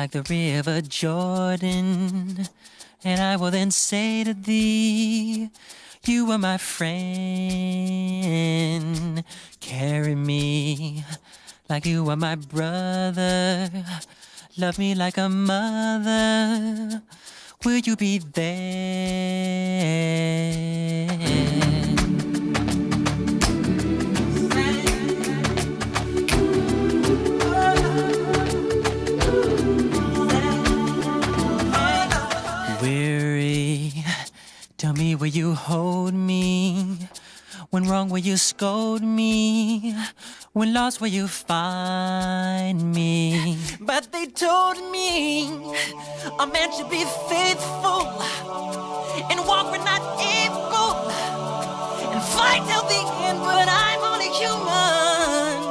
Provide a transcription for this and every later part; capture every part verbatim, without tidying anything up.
like the river Jordan, and I will then say to thee, you are my friend. Carry me like you are my brother. Love me like a mother. Will you be there? Weary, tell me will you hold me? When wrong will you scold me? When lost will you find me? But they told me a man should be faithful and walk when not able and fight till the end, but I'm only human.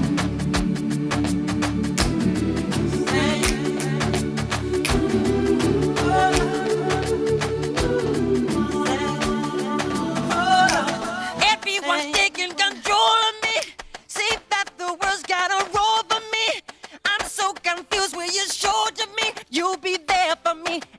Everyone's taking control of me. See that the world's got a role for me. I'm so confused. Will you show to me? You'll be there for me.